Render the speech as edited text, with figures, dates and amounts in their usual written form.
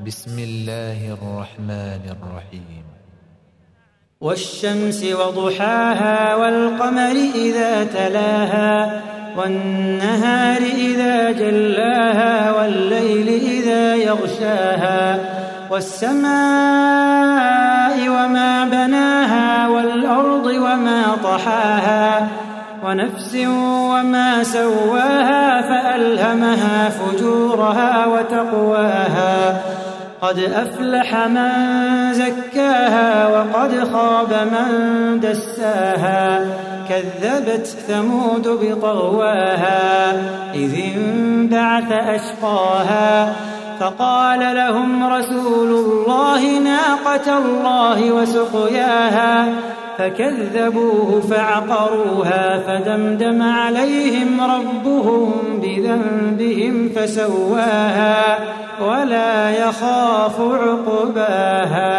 بسم الله الرحمن الرحيم. والشمس وضحاها والقمر إذا تلاها والنهار إذا جلاها والليل إذا يغشاها والسماء وما بناها والأرض وما طحاها ونفس وما سواها فألهمها فجورها وتقواها قد أفلح من زكاها وقد خاب من دساها كذبت ثمود بطغواها إذ انبعث أشقاها فقال لهم رسول الله ناقة الله وسقياها فكذبوه فعقروها فدمدم عليهم ربهم بذنبهم فسواها ولا يخاف عقباها.